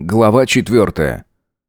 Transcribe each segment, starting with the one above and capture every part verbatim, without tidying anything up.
Глава четвертая.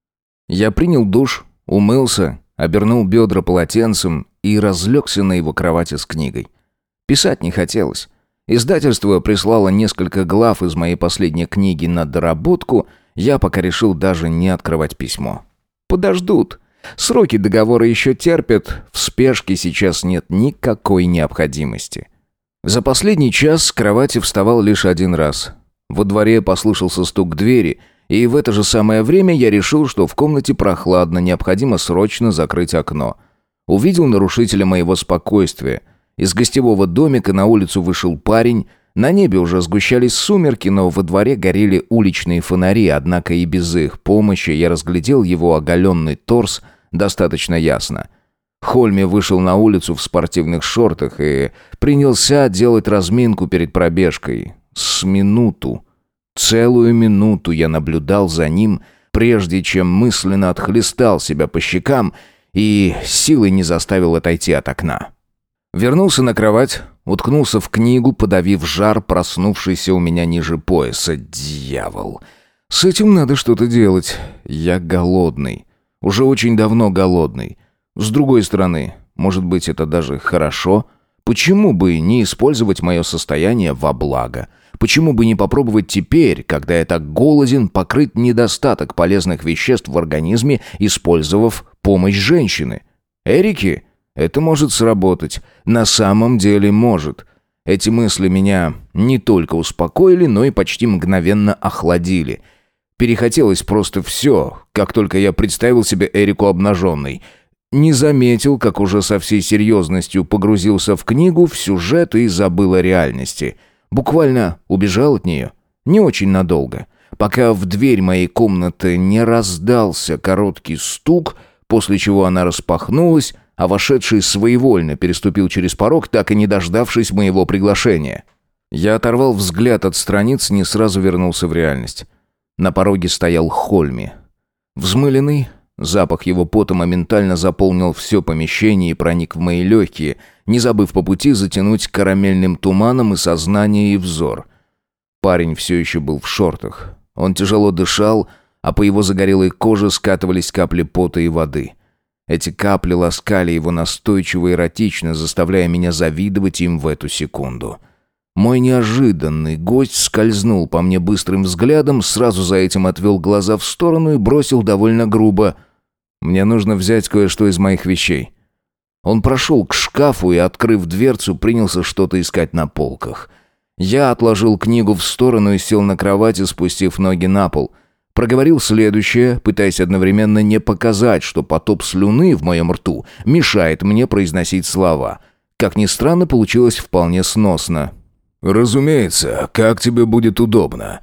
Я принял душ, умылся, обернул бедра полотенцем и разлегся на его кровати с книгой. Писать не хотелось. Издательство прислало несколько глав из моей последней книги на доработку, я пока решил даже не открывать письмо. Подождут. Сроки договора еще терпят, в спешке сейчас нет никакой необходимости. За последний час с кровати вставал лишь один раз. Во дворе послышался стук двери, и в это же самое время я решил, что в комнате прохладно, необходимо срочно закрыть окно. Увидел нарушителя моего спокойствия. Из гостевого домика на улицу вышел парень. На небе уже сгущались сумерки, но во дворе горели уличные фонари, однако и без их помощи я разглядел его оголенный торс достаточно ясно. Хольми вышел на улицу в спортивных шортах и принялся делать разминку перед пробежкой. С минуту. Целую минуту я наблюдал за ним, прежде чем мысленно отхлестал себя по щекам и силой не заставил отойти от окна. Вернулся на кровать, уткнулся в книгу, подавив жар, проснувшийся у меня ниже пояса. Дьявол! С этим надо что-то делать. Я голодный. Уже очень давно голодный. С другой стороны, может быть, это даже хорошо? Почему бы не использовать мое состояние во благо? Почему бы не попробовать теперь, когда я так голоден, покрыть недостаток полезных веществ в организме, использовав помощь женщины? Эрики? Это может сработать. На самом деле может. Эти мысли меня не только успокоили, но и почти мгновенно охладили. Перехотелось просто все, как только я представил себе Эрику обнаженной. Не заметил, как уже со всей серьезностью погрузился в книгу, в сюжет и забыл о реальности. Буквально убежал от нее. Не очень надолго. Пока в дверь моей комнаты не раздался короткий стук, после чего она распахнулась, а вошедший своевольно переступил через порог, так и не дождавшись моего приглашения. Я оторвал взгляд от страниц, не сразу вернулся в реальность. На пороге стоял Хольми. Взмыленный, запах его пота моментально заполнил все помещение и проник в мои легкие, не забыв по пути затянуть карамельным туманом и сознание, и взор. Парень все еще был в шортах. Он тяжело дышал, а по его загорелой коже скатывались капли пота и воды. Эти капли ласкали его настойчиво и эротично, заставляя меня завидовать им в эту секунду. Мой неожиданный гость скользнул по мне быстрым взглядом, сразу за этим отвел глаза в сторону и бросил довольно грубо: «Мне нужно взять кое-что из моих вещей». Он прошел к шкафу и, открыв дверцу, принялся что-то искать на полках. Я отложил книгу в сторону и сел на кровати, спустив ноги на пол. Проговорил следующее, пытаясь одновременно не показать, что потоп слюны в моем рту мешает мне произносить слова. Как ни странно, получилось вполне сносно. «Разумеется, как тебе будет удобно.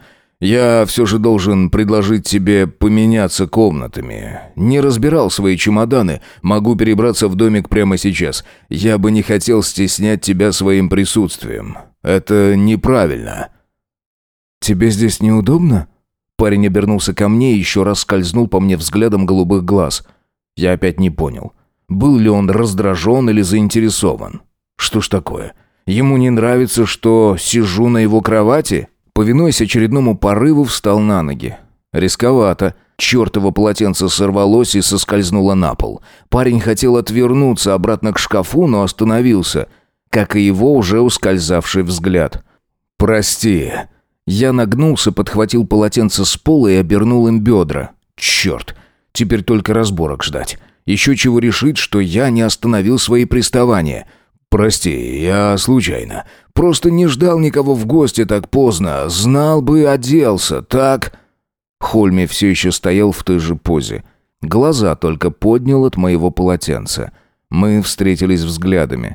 Я все же должен предложить тебе поменяться комнатами. Не разбирал свои чемоданы, могу перебраться в домик прямо сейчас. Я бы не хотел стеснять тебя своим присутствием. Это неправильно». «Тебе здесь неудобно?» Парень обернулся ко мне и еще раз скользнул по мне взглядом голубых глаз. Я опять не понял, был ли он раздражен или заинтересован. Что ж такое? Ему не нравится, что сижу на его кровати? Повинуясь очередному порыву, встал на ноги. Рисковато. Чертово полотенце сорвалось и соскользнуло на пол. Парень хотел отвернуться обратно к шкафу, но остановился, как и его уже ускользавший взгляд. «Прости». Я нагнулся, подхватил полотенце с пола и обернул им бедра. Черт, теперь только разборок ждать. Еще чего решить, что я не остановил свои приставания. «Прости, я случайно. Просто не ждал никого в гости так поздно. Знал бы, оделся, так?» Хольми все еще стоял в той же позе. Глаза только поднял от моего полотенца. Мы встретились взглядами.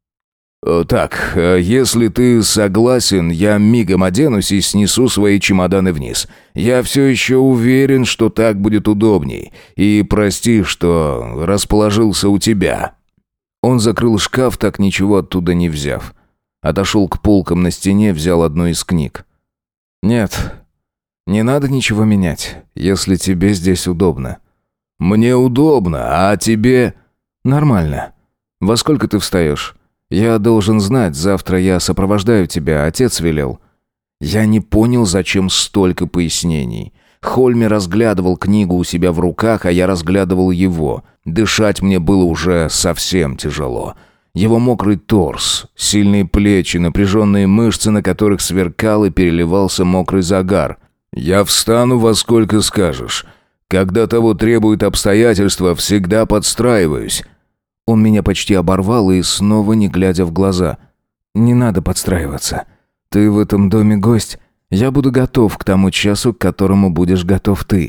«Так, если ты согласен, я мигом оденусь и снесу свои чемоданы вниз. Я все еще уверен, что так будет удобней. И прости, что расположился у тебя». Он закрыл шкаф, так ничего оттуда не взяв. Отошел к полкам на стене, взял одну из книг. «Нет, не надо ничего менять, если тебе здесь удобно». «Мне удобно, а тебе...» «Нормально. Во сколько ты встаешь? Я должен знать, завтра я сопровождаю тебя, отец велел». Я не понял, зачем столько пояснений. Хольми разглядывал книгу у себя в руках, а я разглядывал его. Дышать мне было уже совсем тяжело. Его мокрый торс, сильные плечи, напряженные мышцы, на которых сверкал и переливался мокрый загар. «Я встану во сколько скажешь. Когда того требуют обстоятельства, всегда подстраиваюсь». Он меня почти оборвал и снова не глядя в глаза. «Не надо подстраиваться. Ты в этом доме гость. Я буду готов к тому часу, к которому будешь готов ты».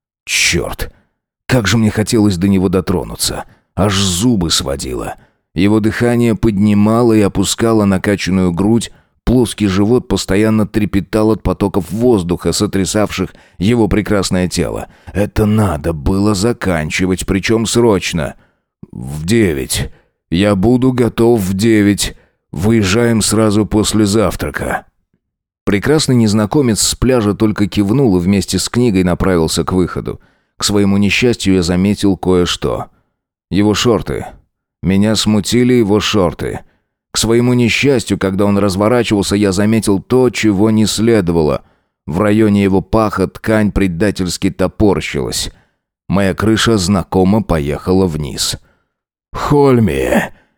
Черт! Как же мне хотелось до него дотронуться. Аж зубы сводило. Его дыхание поднимало и опускало накачанную грудь, плоский живот постоянно трепетал от потоков воздуха, сотрясавших его прекрасное тело. Это надо было заканчивать, причем срочно. «В девять. Я буду готов в девять. Выезжаем сразу после завтрака». Прекрасный незнакомец с пляжа только кивнул и вместе с книгой направился к выходу. К своему несчастью я заметил кое-что. Его шорты. Меня смутили его шорты. К своему несчастью, когда он разворачивался, я заметил то, чего не следовало. В районе его паха ткань предательски топорщилась. Моя крыша знакомо поехала вниз. «Хольми!»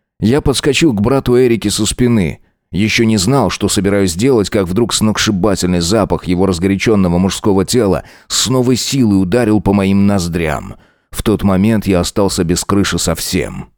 Я подскочил к брату Эрике со спины. Еще не знал, что собираюсь делать, как вдруг сногсшибательный запах его разгоряченного мужского тела с новой силой ударил по моим ноздрям. В тот момент я остался без крыши совсем.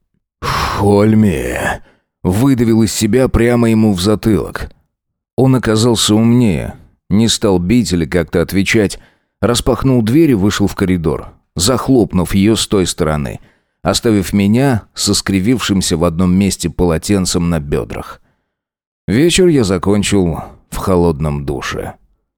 «Хольми!» Выдавил из себя прямо ему в затылок. Он оказался умнее. Не стал бить или как-то отвечать. Распахнул дверь и вышел в коридор, захлопнув ее с той стороны, оставив меня со скривившимся в одном месте полотенцем на бедрах. Вечер я закончил в холодном душе.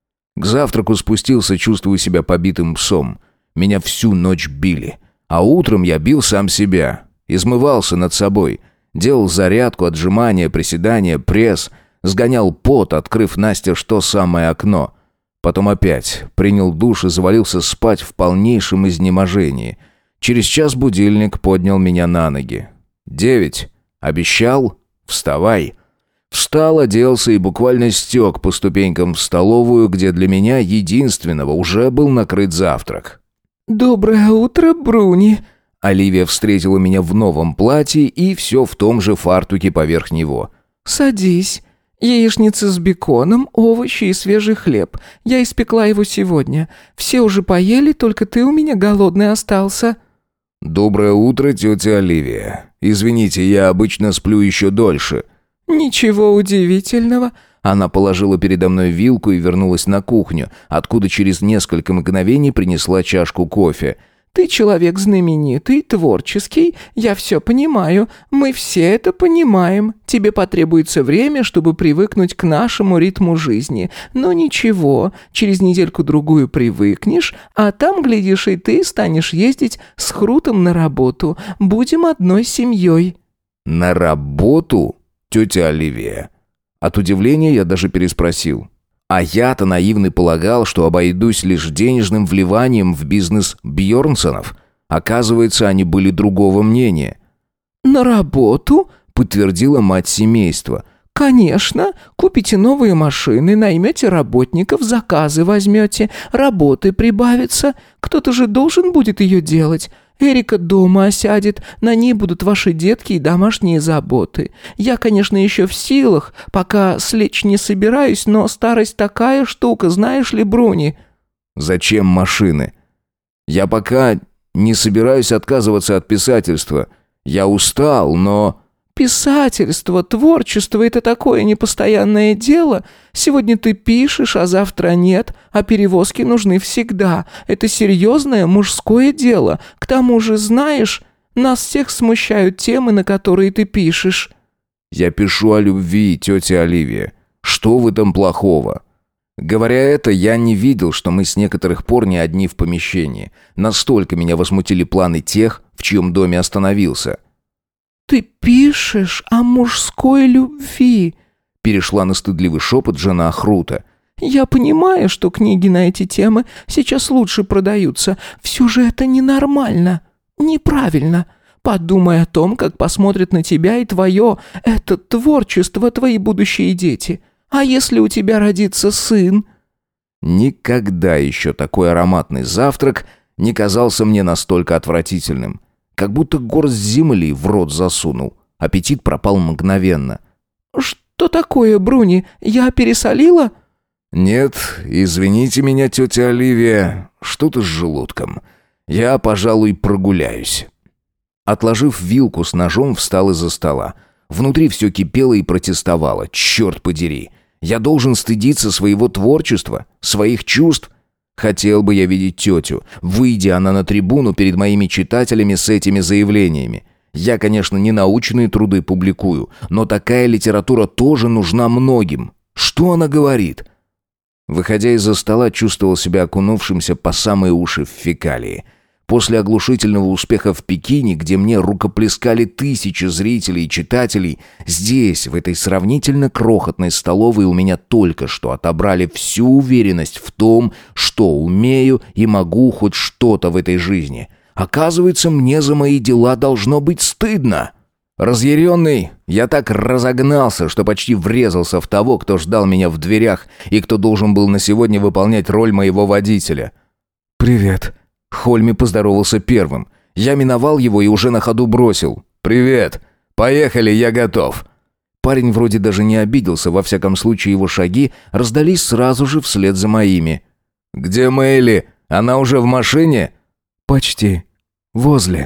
К завтраку спустился, чувствуя себя побитым псом. Меня всю ночь били. А утром я бил сам себя. Измывался над собой. Делал зарядку, отжимания, приседания, пресс. Сгонял пот, открыв настежь то самое окно. Потом опять принял душ и завалился спать в полнейшем изнеможении. Через час будильник поднял меня на ноги. «Девять. Обещал? Вставай». Встал, оделся и буквально стек по ступенькам в столовую, где для меня единственного уже был накрыт завтрак. «Доброе утро, Бруни!» Оливия встретила меня в новом платье и все в том же фартуке поверх него. «Садись. Яичница с беконом, овощи и свежий хлеб. Я испекла его сегодня. Все уже поели, только ты у меня голодный остался». «Доброе утро, тетя Оливия. Извините, я обычно сплю еще дольше». «Ничего удивительного». Она положила передо мной вилку и вернулась на кухню, откуда через несколько мгновений принесла чашку кофе. «Ты человек знаменитый, творческий, я все понимаю, мы все это понимаем. Тебе потребуется время, чтобы привыкнуть к нашему ритму жизни. Но ничего, через недельку-другую привыкнешь, а там, глядишь, и ты станешь ездить с Хрутом на работу. Будем одной семьей». «На работу, тетя Оливия?» От удивления я даже переспросил. А я-то наивный полагал, что обойдусь лишь денежным вливанием в бизнес Бьернсонов. Оказывается, они были другого мнения. «На работу?» — подтвердила мать семейства. «Конечно. Купите новые машины, наймете работников, заказы возьмете, работы прибавится. Кто-то же должен будет ее делать. Эрика дома осядет, на ней будут ваши детки и домашние заботы. Я, конечно, еще в силах, пока слечь не собираюсь, но старость такая штука, знаешь ли, Бруни?» «Зачем машины? Я пока не собираюсь отказываться от писательства. Я устал, но...» «Писательство, творчество — это такое непостоянное дело. Сегодня ты пишешь, а завтра нет, а перевозки нужны всегда. Это серьезное мужское дело. К тому же, знаешь, нас всех смущают темы, на которые ты пишешь». «Я пишу о любви, тетя Оливия. Что в этом плохого?» Говоря это, я не видел, что мы с некоторых пор не одни в помещении. Настолько меня возмутили планы тех, в чьем доме остановился. «Ты пишешь о мужской любви», — перешла на стыдливый шепот жена Хрута. «Я понимаю, что книги на эти темы сейчас лучше продаются. Все же это ненормально, неправильно. Подумай о том, как посмотрят на тебя и твое, это творчество, твои будущие дети. А если у тебя родится сын?» Никогда еще такой ароматный завтрак не казался мне настолько отвратительным. Как будто горсть земли в рот засунул. Аппетит пропал мгновенно. «Что такое, Бруни? Я пересолила?» «Нет, извините меня, тетя Оливия, что-то с желудком. Я, пожалуй, прогуляюсь». Отложив вилку с ножом, встал из-за стола. Внутри все кипело и протестовало. Черт подери. Я должен стыдиться своего творчества, своих чувств. Хотел бы я видеть тетю, выйдя она на трибуну перед моими читателями с этими заявлениями. Я, конечно, не научные труды публикую, но такая литература тоже нужна многим. Что она говорит? Выходя из-за стола, чувствовал себя окунувшимся по самые уши в фекалии. После оглушительного успеха в Пекине, где мне рукоплескали тысячи зрителей и читателей, здесь, в этой сравнительно крохотной столовой, у меня только что отобрали всю уверенность в том, что умею и могу хоть что-то в этой жизни. Оказывается, мне за мои дела должно быть стыдно. Разъяренный, я так разогнался, что почти врезался в того, кто ждал меня в дверях и кто должен был на сегодня выполнять роль моего водителя. «Привет». Хольми поздоровался первым. Я миновал его и уже на ходу бросил. «Привет! Поехали, я готов!» Парень вроде даже не обиделся, во всяком случае его шаги раздались сразу же вслед за моими. «Где Мэйли? Она уже в машине?» «Почти. Возле».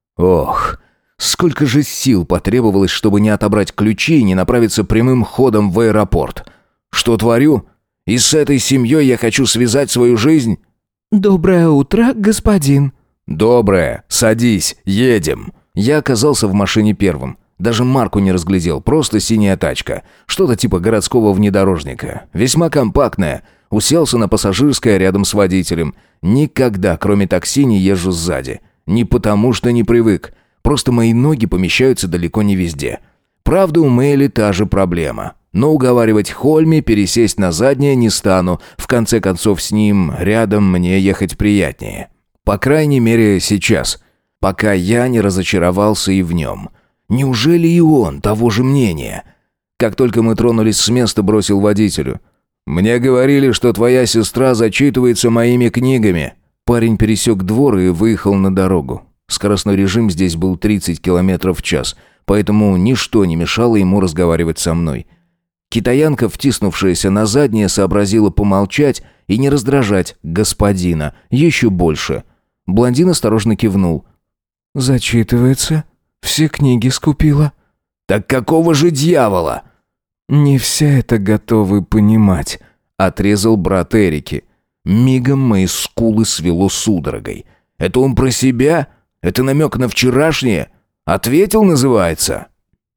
Ох, сколько же сил потребовалось, чтобы не отобрать ключи и не направиться прямым ходом в аэропорт. Что творю? И с этой семьей я хочу связать свою жизнь? «Доброе утро, господин». «Доброе. Садись. Едем». Я оказался в машине первым. Даже марку не разглядел. Просто синяя тачка. Что-то типа городского внедорожника. Весьма компактная. Уселся на пассажирское рядом с водителем. Никогда, кроме такси, не езжу сзади. Не потому, что не привык. Просто мои ноги помещаются далеко не везде. Правда, у Мэйли та же проблема. Но уговаривать Хольми пересесть на заднее не стану. В конце концов, с ним рядом мне ехать приятнее. По крайней мере, сейчас. Пока я не разочаровался и в нем. Неужели и он того же мнения? Как только мы тронулись с места, бросил водителю. «Мне говорили, что твоя сестра зачитывается моими книгами». Парень пересек двор и выехал на дорогу. Скоростной режим здесь был тридцать километров в час, поэтому ничто не мешало ему разговаривать со мной. Китаянка, втиснувшаяся на заднее, сообразила помолчать и не раздражать господина еще больше. Блондин осторожно кивнул. «Зачитывается? Все книги скупила». «Так какого же дьявола?» «Не все это готовы понимать», — отрезал брат Эрики. Мигом мои скулы свело судорогой. «Это он про себя? Это намек на вчерашнее? Ответил, называется?»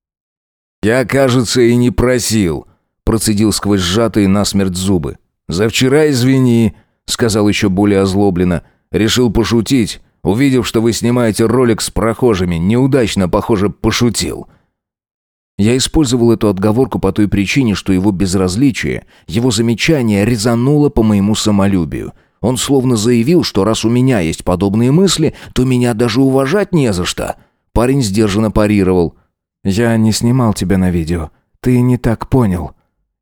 «Я, кажется, и не просил», — процедил сквозь сжатые насмерть зубы. «За вчера извини», — сказал еще более озлобленно. «Решил пошутить. Увидев, что вы снимаете ролик с прохожими, неудачно, похоже, пошутил». Я использовал эту отговорку по той причине, что его безразличие, его замечание резануло по моему самолюбию. Он словно заявил, что раз у меня есть подобные мысли, то меня даже уважать не за что. Парень сдержанно парировал. «Я не снимал тебя на видео. Ты не так понял».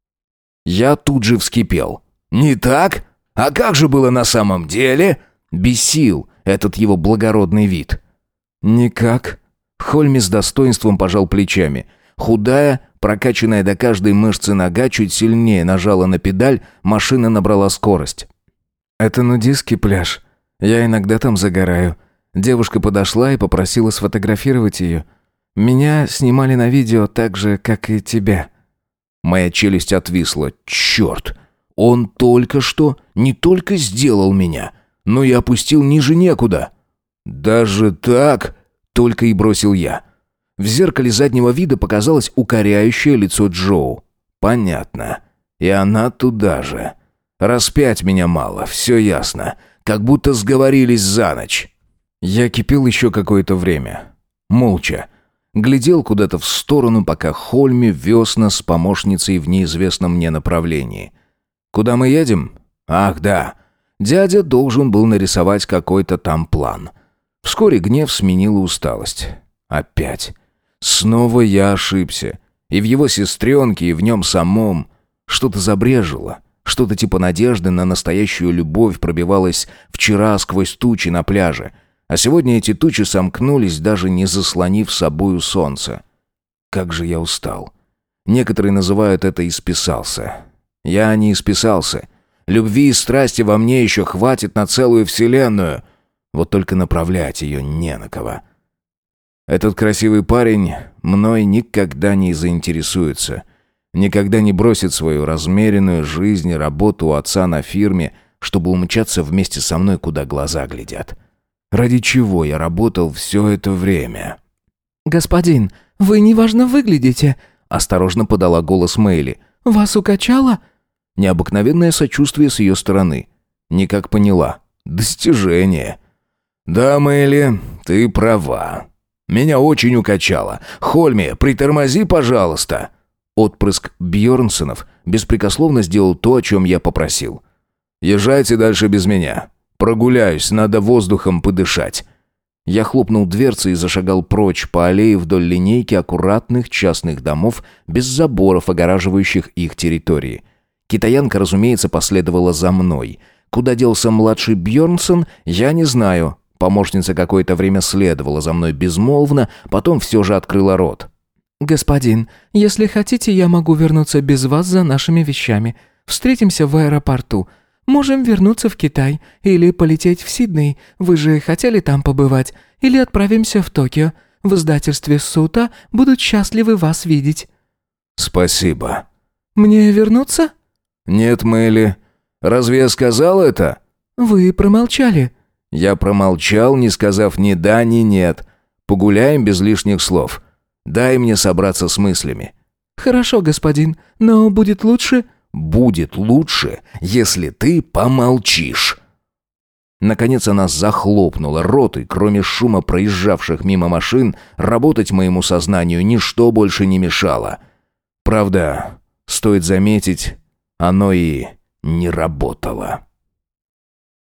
Я тут же вскипел. «Не так? А как же было на самом деле?» Бесил этот его благородный вид. «Никак». Хольми с достоинством пожал плечами. Худая, прокачанная до каждой мышцы нога чуть сильнее нажала на педаль, машина набрала скорость. «Это нудистский пляж. Я иногда там загораю. Девушка подошла и попросила сфотографировать ее. Меня снимали на видео так же, как и тебя». Моя челюсть отвисла. «Черт! Он только что не только сделал меня, но и опустил ниже некуда». «Даже так?» — только и бросил я. В зеркале заднего вида показалось укоряющее лицо Джоу. «Понятно. И она туда же. Распять меня мало, все ясно. Как будто сговорились за ночь». Я кипел еще какое-то время. Молча. Глядел куда-то в сторону, пока Хольми вез нас с помощницей в неизвестном мне направлении. «Куда мы едем?» «Ах, да. Дядя должен был нарисовать какой-то там план». Вскоре гнев сменила усталость. Опять. Снова я ошибся. И в его сестренке, и в нем самом что-то забрежило. Что-то типа надежды на настоящую любовь пробивалось вчера сквозь тучи на пляже, а сегодня эти тучи сомкнулись, даже не заслонив собою солнце. Как же я устал. Некоторые называют это «исписался». Я не исписался. Любви и страсти во мне еще хватит на целую вселенную. Вот только направлять ее не на кого. Этот красивый парень мной никогда не заинтересуется. Никогда не бросит свою размеренную жизнь и работу у отца на фирме, чтобы умчаться вместе со мной, куда глаза глядят. Ради чего я работал все это время? «Господин, вы неважно выглядите», — осторожно подала голос Мэйли. «Вас укачало?» Необыкновенное сочувствие с ее стороны. Никак поняла. Достижение. «Да, Мэйли, ты права. Меня очень укачало. Хольми, притормози, пожалуйста». Отпрыск Бьернсонов беспрекословно сделал то, о чем я попросил. «Езжайте дальше без меня. Прогуляюсь, надо воздухом подышать». Я хлопнул дверцей и зашагал прочь по аллее вдоль линейки аккуратных частных домов без заборов, огораживающих их территории. Китаянка, разумеется, последовала за мной. Куда делся младший Бьернсон, я не знаю. Помощница какое-то время следовала за мной безмолвно, потом все же открыла рот. «Господин, если хотите, я могу вернуться без вас за нашими вещами. Встретимся в аэропорту. Можем вернуться в Китай или полететь в Сидней. Вы же хотели там побывать. Или отправимся в Токио. В издательстве Сута будут счастливы вас видеть». «Спасибо». «Мне вернуться?» «Нет, Мэйли. Разве я сказал это?» «Вы промолчали». Я промолчал, не сказав ни да, ни нет. Погуляем без лишних слов. Дай мне собраться с мыслями». «Хорошо, господин, но будет лучше...» «Будет лучше, если ты помолчишь». Наконец она захлопнула рот, и кроме шума проезжавших мимо машин, работать моему сознанию ничто больше не мешало. Правда, стоит заметить, оно и не работало.